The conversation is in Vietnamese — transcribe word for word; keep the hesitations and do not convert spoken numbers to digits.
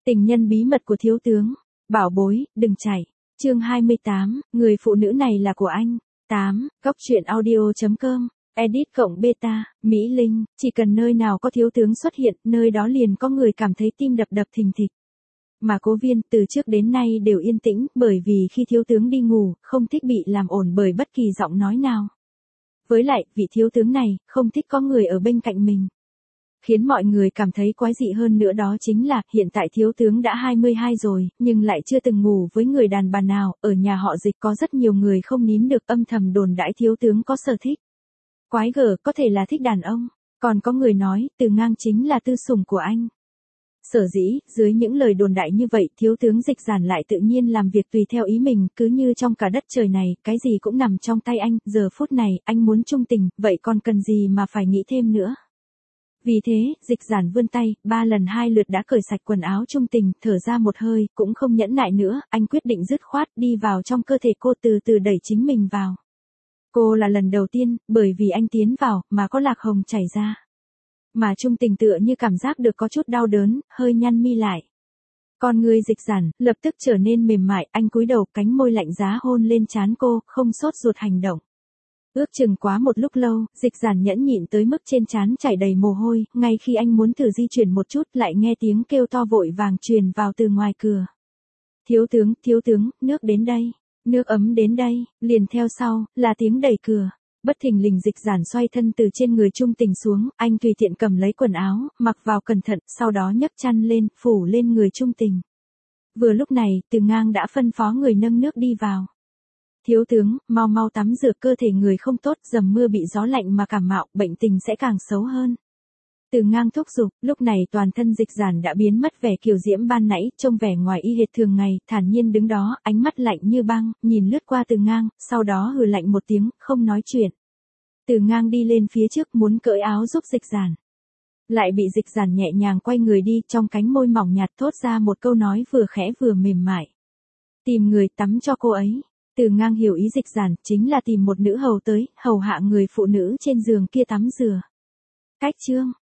Tình nhân bí mật của thiếu tướng. Bảo bối, đừng chạy. Chương hai mươi tám, người phụ nữ này là của anh. tám, Góc truyện audio chấm com. Edit cộng beta, Mỹ Linh, chỉ cần nơi nào có thiếu tướng xuất hiện, nơi đó liền có người cảm thấy tim đập đập thình thịch. Mà Cố Viên từ trước đến nay đều yên tĩnh, bởi vì khi thiếu tướng đi ngủ, không thích bị làm ồn bởi bất kỳ giọng nói nào. Với lại, vị thiếu tướng này, không thích có người ở bên cạnh mình. Khiến mọi người cảm thấy quái dị hơn nữa đó chính là, hiện tại thiếu tướng đã hai mươi hai rồi, nhưng lại chưa từng ngủ với người đàn bà nào, ở nhà họ Dịch có rất nhiều người không nín được âm thầm đồn đãi thiếu tướng có sở thích. Quái gở, có thể là thích đàn ông, còn có người nói, Từ Ngang chính là tư sủng của anh. Sở dĩ, dưới những lời đồn đại như vậy, thiếu tướng Dịch Giản lại tự nhiên làm việc tùy theo ý mình, cứ như trong cả đất trời này, cái gì cũng nằm trong tay anh, giờ phút này, anh muốn trung tình, vậy còn cần gì mà phải nghĩ thêm nữa. Vì thế, Dịch Giản vươn tay, ba lần hai lượt đã cởi sạch quần áo trung tình, thở ra một hơi, cũng không nhẫn nại nữa, anh quyết định dứt khoát, đi vào trong cơ thể cô từ từ đẩy chính mình vào. Cô là lần đầu tiên, bởi vì anh tiến vào, mà có lạc hồng chảy ra. Mà trung tình tựa như cảm giác được có chút đau đớn, hơi nhăn mi lại. Con người Dịch Giản, lập tức trở nên mềm mại, anh cúi đầu, cánh môi lạnh giá hôn lên trán cô, không sốt ruột hành động. Ước chừng quá một lúc lâu, Dịch Giản nhẫn nhịn tới mức trên trán chảy đầy mồ hôi, ngay khi anh muốn thử di chuyển một chút, lại nghe tiếng kêu to vội vàng truyền vào từ ngoài cửa. Thiếu tướng, thiếu tướng, nước đến đây, nước ấm đến đây, liền theo sau, là tiếng đẩy cửa. Bất thình lình Dịch Giản xoay thân từ trên người trung tình xuống, anh tùy tiện cầm lấy quần áo, mặc vào cẩn thận, sau đó nhấc chăn lên, phủ lên người trung tình. Vừa lúc này, Từ Ngang đã phân phó người nâng nước đi vào. Thiếu tướng, mau mau tắm rửa, cơ thể người không tốt, dầm mưa bị gió lạnh mà cảm mạo, bệnh tình sẽ càng xấu hơn. Từ Ngang thúc giục, lúc này toàn thân Dịch Giản đã biến mất vẻ kiều diễm ban nãy, trông vẻ ngoài y hệt thường ngày, thản nhiên đứng đó, ánh mắt lạnh như băng, nhìn lướt qua Từ Ngang, sau đó hừ lạnh một tiếng, không nói chuyện. Từ Ngang đi lên phía trước muốn cởi áo giúp Dịch Giản. Lại bị Dịch Giản nhẹ nhàng quay người đi, trong cánh môi mỏng nhạt thốt ra một câu nói vừa khẽ vừa mềm mại. Tìm người tắm cho cô ấy. Từ Ngang hiểu ý Dịch Giản, chính là tìm một nữ hầu tới, hầu hạ người phụ nữ trên giường kia tắm rửa. Cách chương.